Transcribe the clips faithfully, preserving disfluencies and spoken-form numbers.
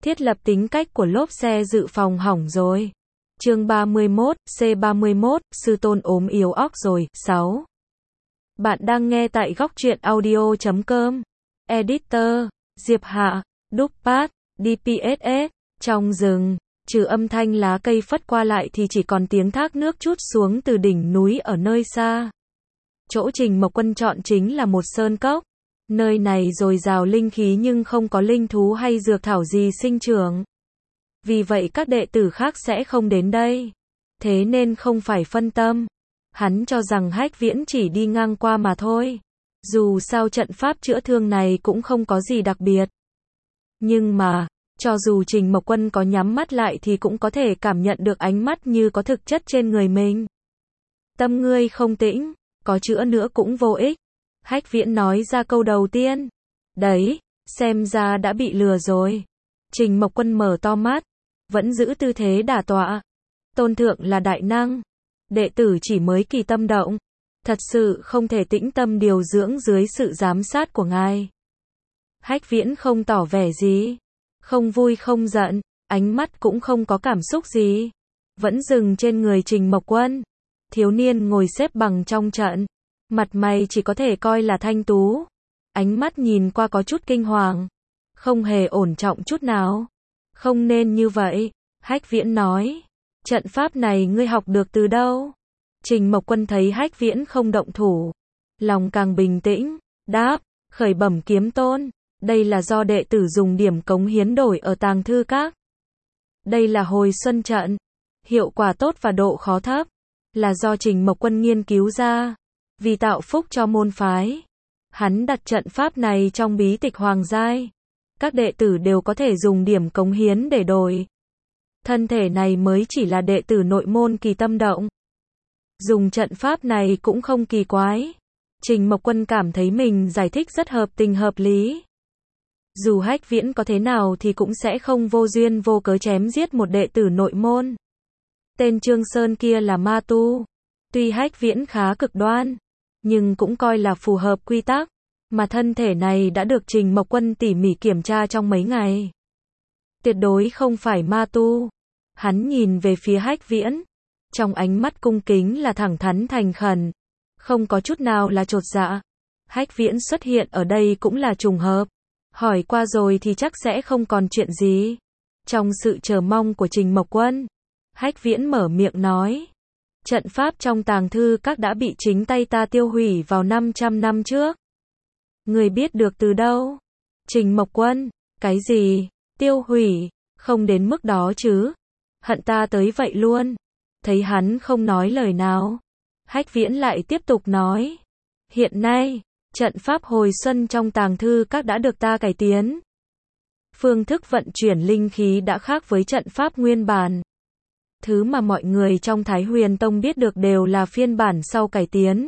Thiết lập tính cách của lốp xe dự phòng hỏng rồi. Chương ba mươi mốt, C ba mươi mốt, sư tôn ốm yếu óc rồi. sáu. Bạn đang nghe tại góc truyện audio chấm com. Editor, Diệp Hạ, Đúc-Pát, đê pê ét ét. Trong rừng, trừ âm thanh lá cây phất qua lại thì chỉ còn tiếng thác nước trút xuống từ đỉnh núi ở nơi xa. Chỗ Trình Mộc Quân chọn chính là một sơn cốc. Nơi này dồi dào linh khí nhưng không có linh thú hay dược thảo gì sinh trưởng. Vì vậy các đệ tử khác sẽ không đến đây. Thế nên không phải phân tâm. Hắn cho rằng Hách Viễn chỉ đi ngang qua mà thôi. Dù sao trận pháp chữa thương này cũng không có gì đặc biệt. Nhưng mà, cho dù Trình Mộc Quân có nhắm mắt lại thì cũng có thể cảm nhận được ánh mắt như có thực chất trên người mình. Tâm ngươi không tĩnh, có chữa nữa cũng vô ích. Hách Viễn nói ra câu đầu tiên. Đấy, xem ra đã bị lừa rồi. Trình Mộc Quân mở to mắt, vẫn giữ tư thế đả tọa. Tôn thượng là đại năng, đệ tử chỉ mới kỳ tâm động, thật sự không thể tĩnh tâm điều dưỡng dưới sự giám sát của ngài. Hách Viễn không tỏ vẻ gì, không vui không giận, ánh mắt cũng không có cảm xúc gì, vẫn dừng trên người Trình Mộc Quân. Thiếu niên ngồi xếp bằng trong trận, mặt mày chỉ có thể coi là thanh tú, ánh mắt nhìn qua có chút kinh hoàng, không hề ổn trọng chút nào. Không nên như vậy, Hách Viễn nói. Trận pháp này ngươi học được từ đâu? Trình Mộc Quân thấy Hách Viễn không động thủ, lòng càng bình tĩnh, đáp, khởi bẩm kiếm tôn, đây là do đệ tử dùng điểm cống hiến đổi ở tàng thư các. Đây là hồi xuân trận, hiệu quả tốt và độ khó thấp, là do Trình Mộc Quân nghiên cứu ra, vì tạo phúc cho môn phái. Hắn đặt trận pháp này trong bí tịch hoàng giai. Các đệ tử đều có thể dùng điểm cống hiến để đổi. Thân thể này mới chỉ là đệ tử nội môn kỳ tâm động. Dùng trận pháp này cũng không kỳ quái. Trình Mộc Quân cảm thấy mình giải thích rất hợp tình hợp lý. Dù Hách Viễn có thế nào thì cũng sẽ không vô duyên vô cớ chém giết một đệ tử nội môn. Tên Trương Sơn kia là ma tu. Tuy Hách Viễn khá cực đoan, nhưng cũng coi là phù hợp quy tắc. Mà thân thể này đã được Trình Mộc Quân tỉ mỉ kiểm tra trong mấy ngày. Tuyệt đối không phải ma tu. Hắn nhìn về phía Hách Viễn. Trong ánh mắt cung kính là thẳng thắn thành khẩn. Không có chút nào là chột dạ. Hách Viễn xuất hiện ở đây cũng là trùng hợp. Hỏi qua rồi thì chắc sẽ không còn chuyện gì. Trong sự chờ mong của Trình Mộc Quân, Hách Viễn mở miệng nói. Trận pháp trong tàng thư các đã bị chính tay ta tiêu hủy vào năm trăm năm trước. Người biết được từ đâu? Trình Mộc Quân, cái gì? Tiêu hủy? Không đến mức đó chứ. Hận ta tới vậy luôn. Thấy hắn không nói lời nào, Hách Viễn lại tiếp tục nói. Hiện nay, trận pháp hồi xuân trong tàng thư các đã được ta cải tiến. Phương thức vận chuyển linh khí đã khác với trận pháp nguyên bản. Thứ mà mọi người trong Thái Huyền Tông biết được đều là phiên bản sau cải tiến.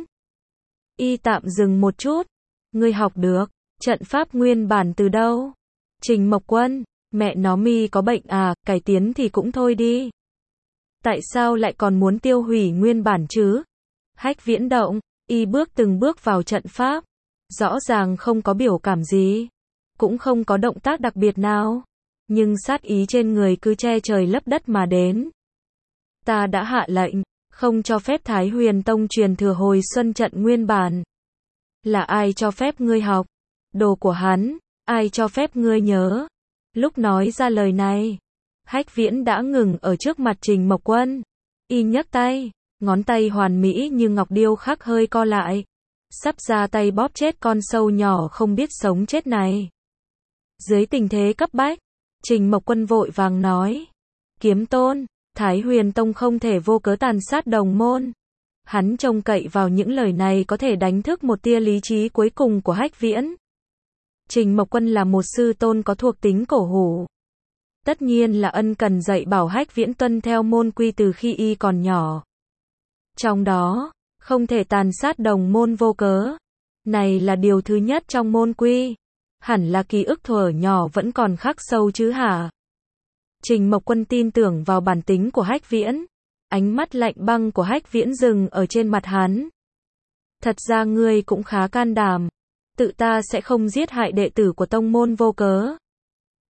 Y tạm dừng một chút. Ngươi học được trận pháp nguyên bản từ đâu? Trình Mộc Quân, mẹ nó mi có bệnh à, cải tiến thì cũng thôi đi. Tại sao lại còn muốn tiêu hủy nguyên bản chứ? Hách Viễn động, y bước từng bước vào trận pháp. Rõ ràng không có biểu cảm gì, cũng không có động tác đặc biệt nào. Nhưng sát ý trên người cứ che trời lấp đất mà đến. Ta đã hạ lệnh, không cho phép Thái Huyền Tông truyền thừa hồi xuân trận nguyên bản. Là ai cho phép ngươi học? Đồ của hắn, ai cho phép ngươi nhớ? Lúc nói ra lời này, Hách Viễn đã ngừng ở trước mặt Trình Mộc Quân. Y nhấc tay, ngón tay hoàn mỹ như ngọc điêu khắc hơi co lại. Sắp ra tay bóp chết con sâu nhỏ không biết sống chết này. Dưới tình thế cấp bách, Trình Mộc Quân vội vàng nói. Kiếm tôn, Thái Huyền Tông không thể vô cớ tàn sát đồng môn. Hắn trông cậy vào những lời này có thể đánh thức một tia lý trí cuối cùng của Hách Viễn. Trình Mộc Quân là một sư tôn có thuộc tính cổ hủ. Tất nhiên là ân cần dạy bảo Hách Viễn tuân theo môn quy từ khi y còn nhỏ. Trong đó, không thể tàn sát đồng môn vô cớ. Này là điều thứ nhất trong môn quy. Hẳn là ký ức thuở nhỏ vẫn còn khắc sâu chứ hả? Trình Mộc Quân tin tưởng vào bản tính của Hách Viễn. Ánh mắt lạnh băng của Hách Viễn dừng ở trên mặt hắn. Thật ra ngươi cũng khá can đảm. Tự ta sẽ không giết hại đệ tử của tông môn vô cớ.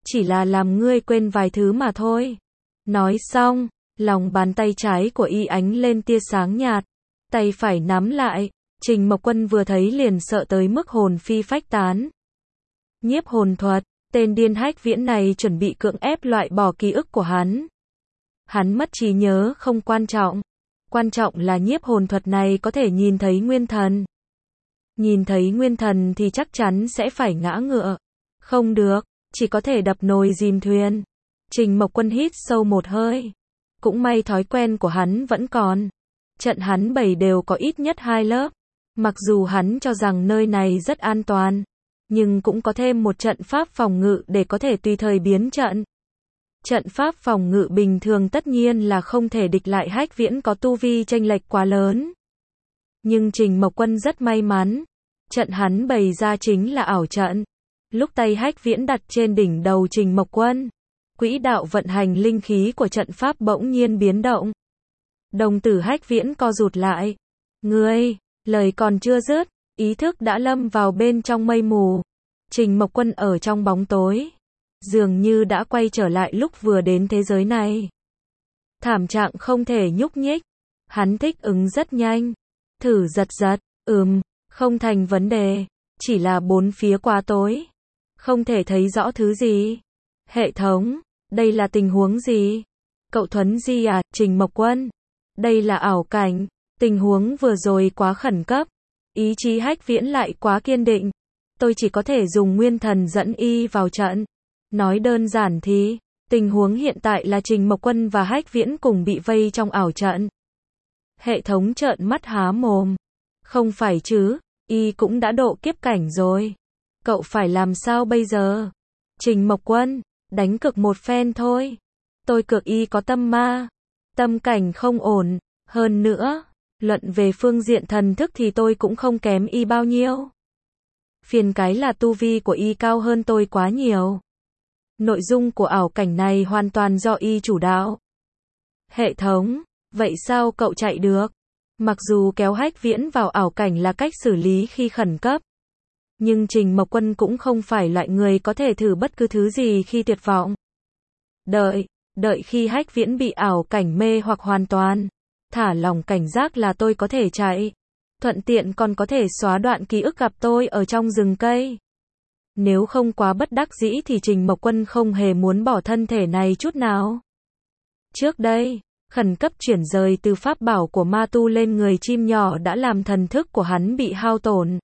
chỉ là làm ngươi quên vài thứ mà thôi. Nói xong, lòng bàn tay trái của y ánh lên tia sáng nhạt, tay phải nắm lại, Trình Mộc Quân vừa thấy liền sợ tới mức hồn phi phách tán. Nhiếp hồn thuật, tên điên hách viễn này chuẩn bị cưỡng ép loại bỏ ký ức của hắn. Hắn mất trí nhớ không quan trọng, quan trọng là nhiếp hồn thuật này có thể nhìn thấy nguyên thần. Nhìn thấy nguyên thần thì chắc chắn sẽ phải ngã ngựa. Không được, chỉ có thể đập nồi dìm thuyền. Trình Mộc Quân hít sâu một hơi. Cũng may thói quen của hắn vẫn còn. Trận hắn bày đều có ít nhất hai lớp. Mặc dù hắn cho rằng nơi này rất an toàn, nhưng cũng có thêm một trận pháp phòng ngự để có thể tùy thời biến trận. Trận pháp phòng ngự bình thường tất nhiên là không thể địch lại hách viễn có tu vi chênh lệch quá lớn. Nhưng Trình Mộc Quân rất may mắn. Trận hắn bày ra chính là ảo trận. Lúc tay hách viễn đặt trên đỉnh đầu Trình Mộc Quân, quỹ đạo vận hành linh khí của trận pháp bỗng nhiên biến động. Đồng tử hách viễn co rụt lại. Ngươi, lời còn chưa dứt, ý thức đã lâm vào bên trong mây mù. Trình Mộc Quân ở trong bóng tối, dường như đã quay trở lại lúc vừa đến thế giới này. Thảm trạng không thể nhúc nhích. Hắn thích ứng rất nhanh. Thử giật giật, ừm, không thành vấn đề. Chỉ là bốn phía quá tối. Không thể thấy rõ thứ gì. Hệ thống, đây là tình huống gì? Cậu Thuấn Di à, Trình Mộc Quân. Đây là ảo cảnh. Tình huống vừa rồi quá khẩn cấp. Ý chí hách viễn lại quá kiên định. Tôi chỉ có thể dùng nguyên thần dẫn y vào trận. Nói đơn giản thì, tình huống hiện tại là Trình Mộc Quân và hách viễn cùng bị vây trong ảo trận. Hệ thống trợn mắt há mồm. Không phải chứ, y cũng đã độ kiếp cảnh rồi. Cậu phải làm sao bây giờ? Trình Mộc Quân, đánh cược một phen thôi. Tôi cược y có tâm ma. Tâm cảnh không ổn. Hơn nữa, luận về phương diện thần thức thì tôi cũng không kém y bao nhiêu. Phiền cái là tu vi của y cao hơn tôi quá nhiều. Nội dung của ảo cảnh này hoàn toàn do y chủ đạo. Hệ thống, vậy sao cậu chạy được? Mặc dù kéo hách viễn vào ảo cảnh là cách xử lý khi khẩn cấp, nhưng Trình Mộc Quân cũng không phải loại người có thể thử bất cứ thứ gì khi tuyệt vọng. Đợi, đợi khi hách viễn bị ảo cảnh mê hoặc hoàn toàn, thả lòng cảnh giác là tôi có thể chạy. Thuận tiện còn có thể xóa đoạn ký ức gặp tôi ở trong rừng cây. Nếu không quá bất đắc dĩ thì Trình Mộc Quân không hề muốn bỏ thân thể này chút nào. Trước đây, khẩn cấp chuyển rời từ pháp bảo của ma tu lên người chim nhỏ đã làm thần thức của hắn bị hao tổn.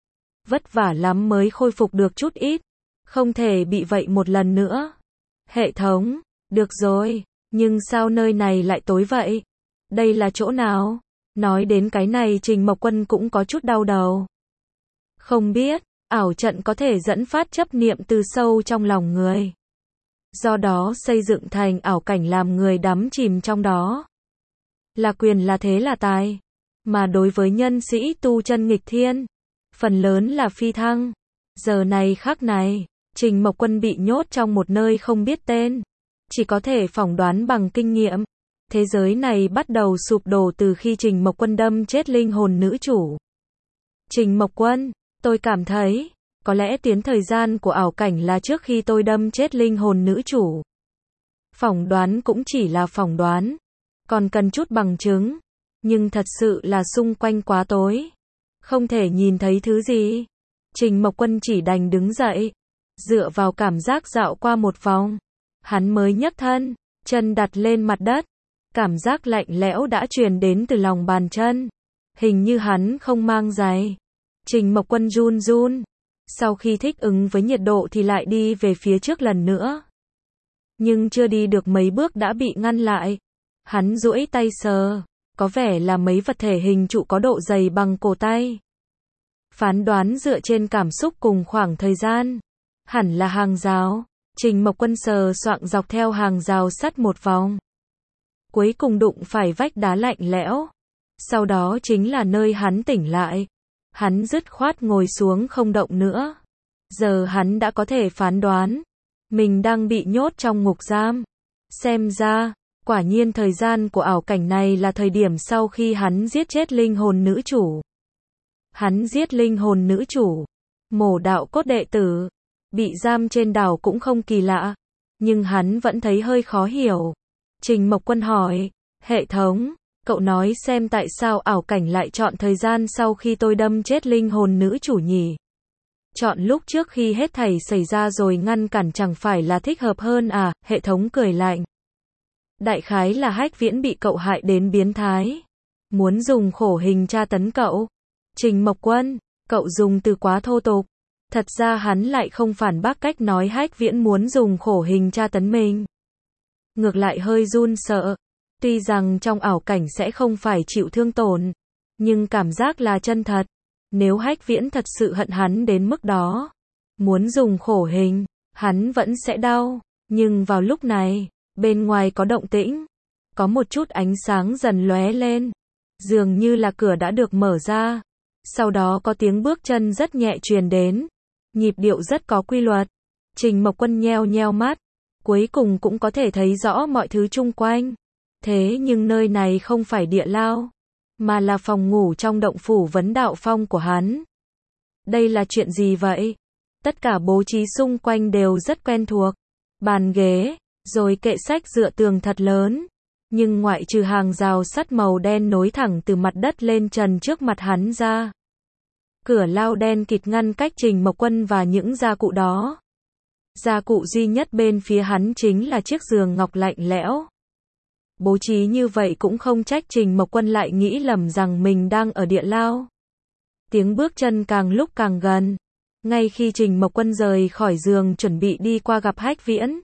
Vất vả lắm mới khôi phục được chút ít. Không thể bị vậy một lần nữa. Hệ thống, được rồi, nhưng sao nơi này lại tối vậy? Đây là chỗ nào? Nói đến cái này Trình Mộc Quân cũng có chút đau đầu. Không biết, ảo trận có thể dẫn phát chấp niệm từ sâu trong lòng người. Do đó xây dựng thành ảo cảnh làm người đắm chìm trong đó. Là quyền là thế là tài. Mà đối với nhân sĩ tu chân nghịch thiên, phần lớn là phi thăng. Giờ này khắc này, Trình Mộc Quân bị nhốt trong một nơi không biết tên. Chỉ có thể phỏng đoán bằng kinh nghiệm. Thế giới này bắt đầu sụp đổ từ khi Trình Mộc Quân đâm chết linh hồn nữ chủ. Trình Mộc Quân, tôi cảm thấy, có lẽ tiến thời gian của ảo cảnh là trước khi tôi đâm chết linh hồn nữ chủ. Phỏng đoán cũng chỉ là phỏng đoán, còn cần chút bằng chứng. Nhưng thật sự là xung quanh quá tối, không thể nhìn thấy thứ gì. Trình Mộc Quân chỉ đành đứng dậy, dựa vào cảm giác dạo qua một vòng. Hắn mới nhấc thân, chân đặt lên mặt đất. Cảm giác lạnh lẽo đã truyền đến từ lòng bàn chân. Hình như hắn không mang giày. Trình Mộc Quân run run. Sau khi thích ứng với nhiệt độ thì lại đi về phía trước lần nữa. Nhưng chưa đi được mấy bước đã bị ngăn lại. Hắn duỗi tay sờ. Có vẻ là mấy vật thể hình trụ có độ dày bằng cổ tay. Phán đoán dựa trên cảm xúc cùng khoảng thời gian. Hẳn là hàng rào. Trình Mộc Quân sờ soạng dọc theo hàng rào sắt một vòng. Cuối cùng đụng phải vách đá lạnh lẽo. Sau đó chính là nơi hắn tỉnh lại. Hắn dứt khoát ngồi xuống không động nữa. Giờ hắn đã có thể phán đoán. Mình đang bị nhốt trong ngục giam. Xem ra, quả nhiên thời gian của ảo cảnh này là thời điểm sau khi hắn giết chết linh hồn nữ chủ. Hắn giết linh hồn nữ chủ. Mổ đạo cốt đệ tử. Bị giam trên đảo cũng không kỳ lạ, nhưng hắn vẫn thấy hơi khó hiểu. Trình Mộc Quân hỏi, hệ thống, cậu nói xem tại sao ảo cảnh lại chọn thời gian sau khi tôi đâm chết linh hồn nữ chủ nhỉ? Chọn lúc trước khi hết thảy xảy ra rồi ngăn cản chẳng phải là thích hợp hơn à? Hệ thống cười lạnh. Đại khái là Hách Viễn bị cậu hại đến biến thái, muốn dùng khổ hình tra tấn cậu. Trình Mộc Quân, cậu dùng từ quá thô tục. Thật ra hắn lại không phản bác cách nói Hách Viễn muốn dùng khổ hình tra tấn mình. Ngược lại hơi run sợ. Tuy rằng trong ảo cảnh sẽ không phải chịu thương tổn, nhưng cảm giác là chân thật. Nếu Hách Viễn thật sự hận hắn đến mức đó, muốn dùng khổ hình, hắn vẫn sẽ đau. Nhưng vào lúc này, bên ngoài có động tĩnh, có một chút ánh sáng dần lóe lên, dường như là cửa đã được mở ra. Sau đó có tiếng bước chân rất nhẹ truyền đến, nhịp điệu rất có quy luật. Trình Mộc Quân nheo nheo mắt, cuối cùng cũng có thể thấy rõ mọi thứ chung quanh. Thế nhưng nơi này không phải địa lao, mà là phòng ngủ trong động phủ vấn đạo phong của hắn. Đây là chuyện gì vậy? Tất cả bố trí xung quanh đều rất quen thuộc. Bàn ghế, rồi kệ sách dựa tường thật lớn. Nhưng ngoại trừ hàng rào sắt màu đen nối thẳng từ mặt đất lên trần trước mặt hắn ra, cửa lao đen kịt ngăn cách Trình Mộc Quân và những gia cụ đó. Gia cụ duy nhất bên phía hắn chính là chiếc giường ngọc lạnh lẽo. Bố trí như vậy cũng không trách Trình Mộc Quân lại nghĩ lầm rằng mình đang ở địa lao. Tiếng bước chân càng lúc càng gần. Ngay khi Trình Mộc Quân rời khỏi giường chuẩn bị đi qua gặp Hách Viễn,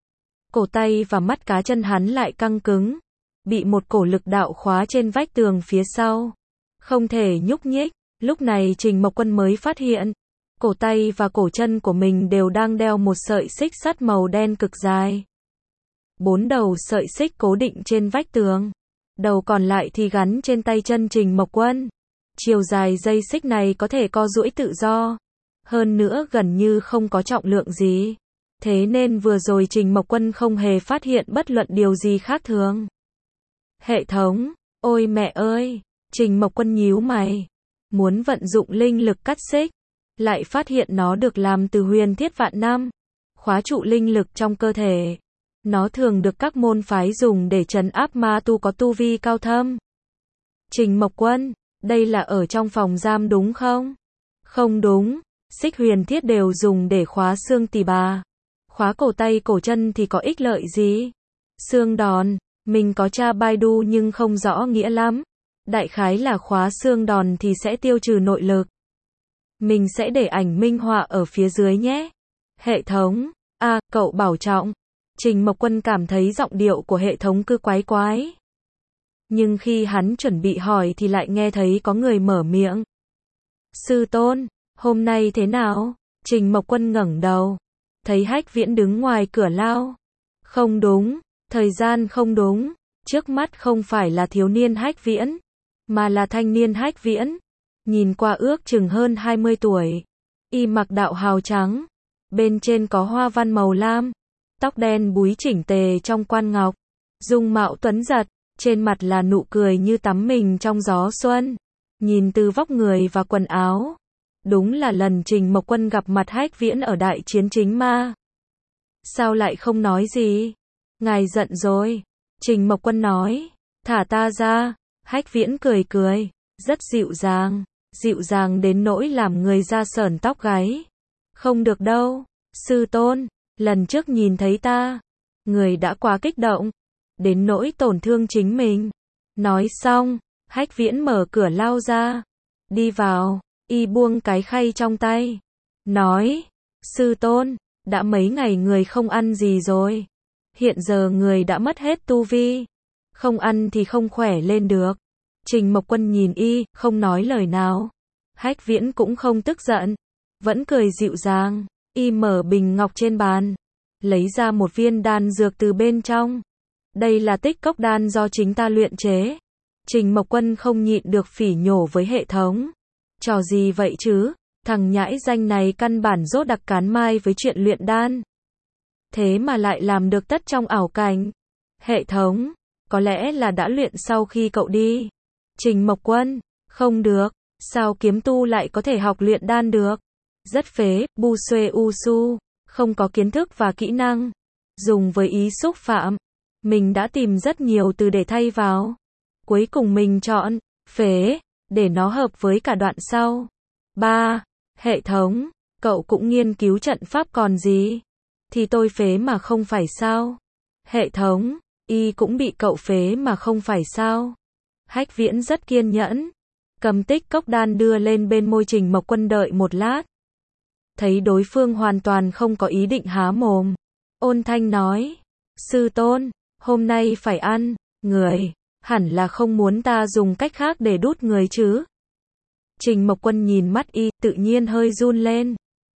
cổ tay và mắt cá chân hắn lại căng cứng, bị một cổ lực đạo khóa trên vách tường phía sau, không thể nhúc nhích. Lúc này Trình Mộc Quân mới phát hiện, cổ tay và cổ chân của mình đều đang đeo một sợi xích sắt màu đen cực dài. Bốn đầu sợi xích cố định trên vách tường, đầu còn lại thì gắn trên tay chân Trình Mộc Quân. Chiều dài dây xích này có thể co duỗi tự do, hơn nữa gần như không có trọng lượng gì. Thế nên vừa rồi Trình Mộc Quân không hề phát hiện bất luận điều gì khác thường. Hệ thống, ôi mẹ ơi, Trình Mộc Quân nhíu mày, muốn vận dụng linh lực cắt xích, lại phát hiện nó được làm từ huyền thiết vạn năm, khóa trụ linh lực trong cơ thể. Nó thường được các môn phái dùng để trấn áp ma tu có tu vi cao thâm. Trình Mộc Quân, đây là ở trong phòng giam đúng không? Không đúng, xích huyền thiết đều dùng để khóa xương tỳ bà. Khóa cổ tay cổ chân thì có ích lợi gì? Xương đòn, mình có tra Baidu nhưng không rõ nghĩa lắm. Đại khái là khóa xương đòn thì sẽ tiêu trừ nội lực. Mình sẽ để ảnh minh họa ở phía dưới nhé. Hệ thống, a à, cậu bảo trọng. Trình Mộc Quân cảm thấy giọng điệu của hệ thống cứ quái quái. Nhưng khi hắn chuẩn bị hỏi thì lại nghe thấy có người mở miệng. Sư tôn, hôm nay thế nào? Trình Mộc Quân ngẩng đầu, thấy Hách Viễn đứng ngoài cửa lao. Không đúng, thời gian không đúng, trước mắt không phải là thiếu niên Hách Viễn, mà là thanh niên Hách Viễn. Nhìn qua ước chừng hơn hai mươi tuổi, y mặc đạo bào trắng, bên trên có hoa văn màu lam, tóc đen búi chỉnh tề trong quan ngọc, dung mạo tuấn giật, trên mặt là nụ cười như tắm mình trong gió xuân. Nhìn từ vóc người và quần áo, đúng là lần Trình Mộc Quân gặp mặt Hách Viễn ở đại chiến chính ma. Sao lại không nói gì? Ngài giận rồi. Trình Mộc Quân nói, thả ta ra. Hách Viễn cười cười, rất dịu dàng, dịu dàng đến nỗi làm người da sởn tóc gáy. Không được đâu, sư tôn, lần trước nhìn thấy ta, người đã quá kích động, đến nỗi tổn thương chính mình. Nói xong, Hách Viễn mở cửa lao ra, đi vào, y buông cái khay trong tay, nói, sư tôn, đã mấy ngày người không ăn gì rồi, hiện giờ người đã mất hết tu vi, không ăn thì không khỏe lên được. Trình Mộc Quân nhìn y, không nói lời nào. Hách Viễn cũng không tức giận, vẫn cười dịu dàng. Y mở bình ngọc trên bàn, lấy ra một viên đan dược từ bên trong. Đây là tích cốc đan do chính ta luyện chế. Trình Mộc Quân không nhịn được phỉ nhổ với hệ thống. Trò gì vậy chứ? Thằng nhãi danh này căn bản rốt đặc cán mai với chuyện luyện đan. Thế mà lại làm được tất trong ảo cảnh. Hệ thống, có lẽ là đã luyện sau khi cậu đi. Trình Mộc Quân, không được, sao kiếm tu lại có thể học luyện đan được? rất phế, bu xuê u su, không có kiến thức và kỹ năng. Dùng với ý xúc phạm. Mình đã tìm rất nhiều từ để thay vào. Cuối cùng mình chọn phế để nó hợp với cả đoạn sau. ba. Hệ thống. Cậu cũng nghiên cứu trận pháp còn gì? Thì tôi phế mà không phải sao? Hệ thống. Y cũng bị cậu phế mà không phải sao? Hách Viễn rất kiên nhẫn. Cầm tích cốc đan đưa lên bên môi Trình Mộc Quân đợi một lát. Thấy đối phương hoàn toàn không có ý định há mồm. Ôn thanh nói. Sư tôn, hôm nay phải ăn, người, hẳn là không muốn ta dùng cách khác để đút người chứ. Trình Mộc Quân nhìn mắt y, tự nhiên hơi run lên.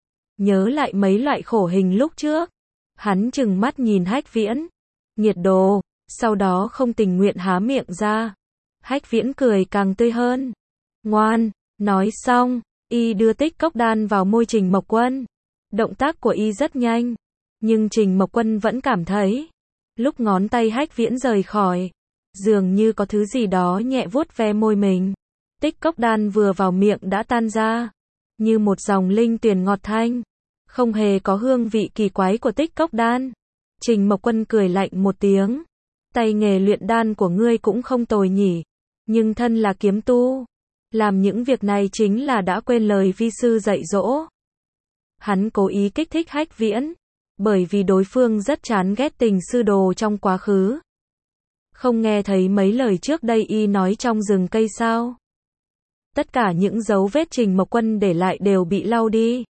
Nhớ lại mấy loại khổ hình lúc trước. Hắn trừng mắt nhìn Hách Viễn. Nghiệt đồ, sau đó không tình nguyện há miệng ra. Hách Viễn cười càng tươi hơn. Ngoan, nói xong, y đưa tích cốc đan vào môi Trình Mộc Quân. Động tác của y rất nhanh, nhưng Trình Mộc Quân vẫn cảm thấy, lúc ngón tay Hách Viễn rời khỏi, dường như có thứ gì đó nhẹ vuốt ve môi mình. Tích cốc đan vừa vào miệng đã tan ra, như một dòng linh tuyền ngọt thanh, không hề có hương vị kỳ quái của tích cốc đan. Trình Mộc Quân cười lạnh một tiếng. Tay nghề luyện đan của ngươi cũng không tồi nhỉ, nhưng thân là kiếm tu, làm những việc này chính là đã quên lời vi sư dạy dỗ. Hắn cố ý kích thích Hách Viễn, bởi vì đối phương rất chán ghét tình sư đồ trong quá khứ. Không nghe thấy mấy lời trước đây y nói trong rừng cây sao? Tất cả những dấu vết Trình Mộc Quân để lại đều bị lau đi.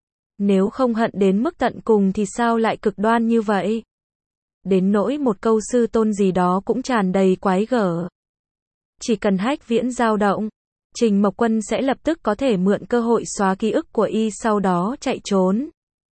Nếu không hận đến mức tận cùng thì sao lại cực đoan như vậy? Đến nỗi một câu sư tôn gì đó cũng tràn đầy quái gở. Chỉ cần Hách Viễn dao động, Trình Mộc Quân sẽ lập tức có thể mượn cơ hội xóa ký ức của y sau đó chạy trốn.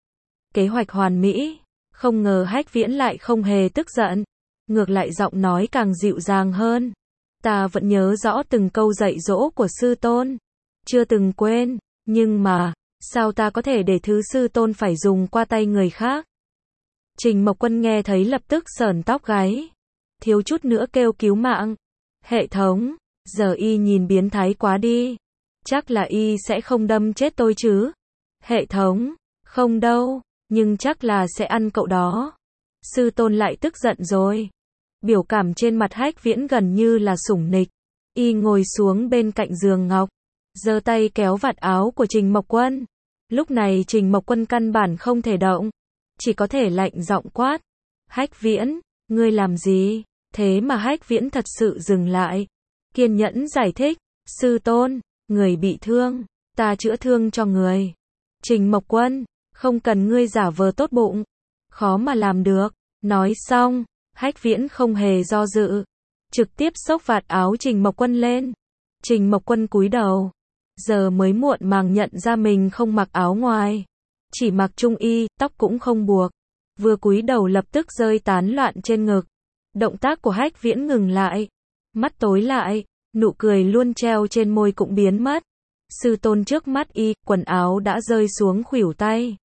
Kế hoạch hoàn mỹ, không ngờ Hách Viễn lại không hề tức giận, ngược lại giọng nói càng dịu dàng hơn. Ta vẫn nhớ rõ từng câu dạy dỗ của sư tôn, chưa từng quên, nhưng mà, sao ta có thể để thứ sư tôn phải dùng qua tay người khác? Trình Mộc Quân nghe thấy lập tức sởn tóc gáy, thiếu chút nữa kêu cứu mạng. Hệ thống, giờ y nhìn biến thái quá đi, chắc là y sẽ không đâm chết tôi chứ? Hệ thống, không đâu, nhưng chắc là sẽ ăn cậu đó. Sư tôn lại tức giận rồi. Biểu cảm trên mặt Hách Viễn gần như là sủng nịch. Y ngồi xuống bên cạnh giường ngọc, giơ tay kéo vạt áo của Trình Mộc Quân. Lúc này Trình Mộc Quân căn bản không thể động, chỉ có thể lạnh giọng quát. Hách Viễn, ngươi làm gì? Thế mà Hách Viễn thật sự dừng lại, kiên nhẫn giải thích. Sư tôn, người bị thương, ta chữa thương cho người. Trình Mộc Quân, không cần ngươi giả vờ tốt bụng, khó mà làm được. Nói xong, Hách Viễn không hề do dự, trực tiếp xốc vạt áo Trình Mộc Quân lên. Trình Mộc Quân cúi đầu, giờ mới muộn màng nhận ra mình không mặc áo ngoài, chỉ mặc trung y, tóc cũng không buộc. Vừa cúi đầu lập tức rơi tán loạn trên ngực. Động tác của Hách Viễn ngừng lại, mắt tối lại, nụ cười luôn treo trên môi cũng biến mất. Sư tôn trước mắt y, quần áo đã rơi xuống khuỷu tay,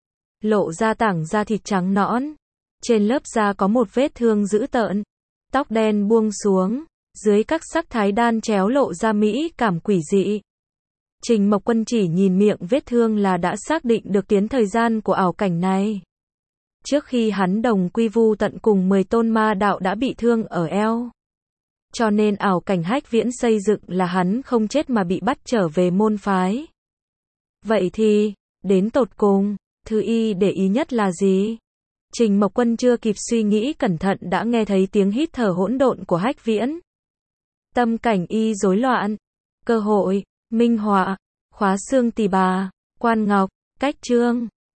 lộ ra tảng da thịt trắng nõn. Trên lớp da có một vết thương dữ tợn, tóc đen buông xuống, dưới các sắc thái đan chéo lộ ra mỹ cảm quỷ dị. Trình Mộc Quân chỉ nhìn miệng vết thương là đã xác định được tiến thời gian của ảo cảnh này. Trước khi hắn đồng quy vu tận cùng mười tôn ma đạo đã bị thương ở eo. Cho nên ảo cảnh Hách Viễn xây dựng là hắn không chết mà bị bắt trở về môn phái. Vậy thì, đến tột cùng, thứ y để ý nhất là gì? Trình Mộc Quân chưa kịp suy nghĩ cẩn thận đã nghe thấy tiếng hít thở hỗn độn của Hách Viễn. Tâm cảnh y rối loạn. Cơ hội, minh họa, khóa xương tỳ bà, quan ngọc, cách chương.